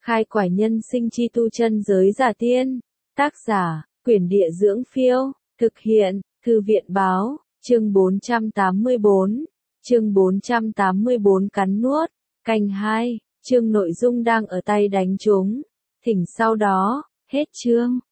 Khai quải nhân sinh chi tu chân giới giả tiên. Tác giả, Quyển Địa Dưỡng Phiêu. Thực hiện, Thư viện Báo. Chương 484. Chương 484 cắn nuốt. Canh 2. Chương nội dung đang ở tay đánh trúng. Thỉnh sau đó. Hết chương.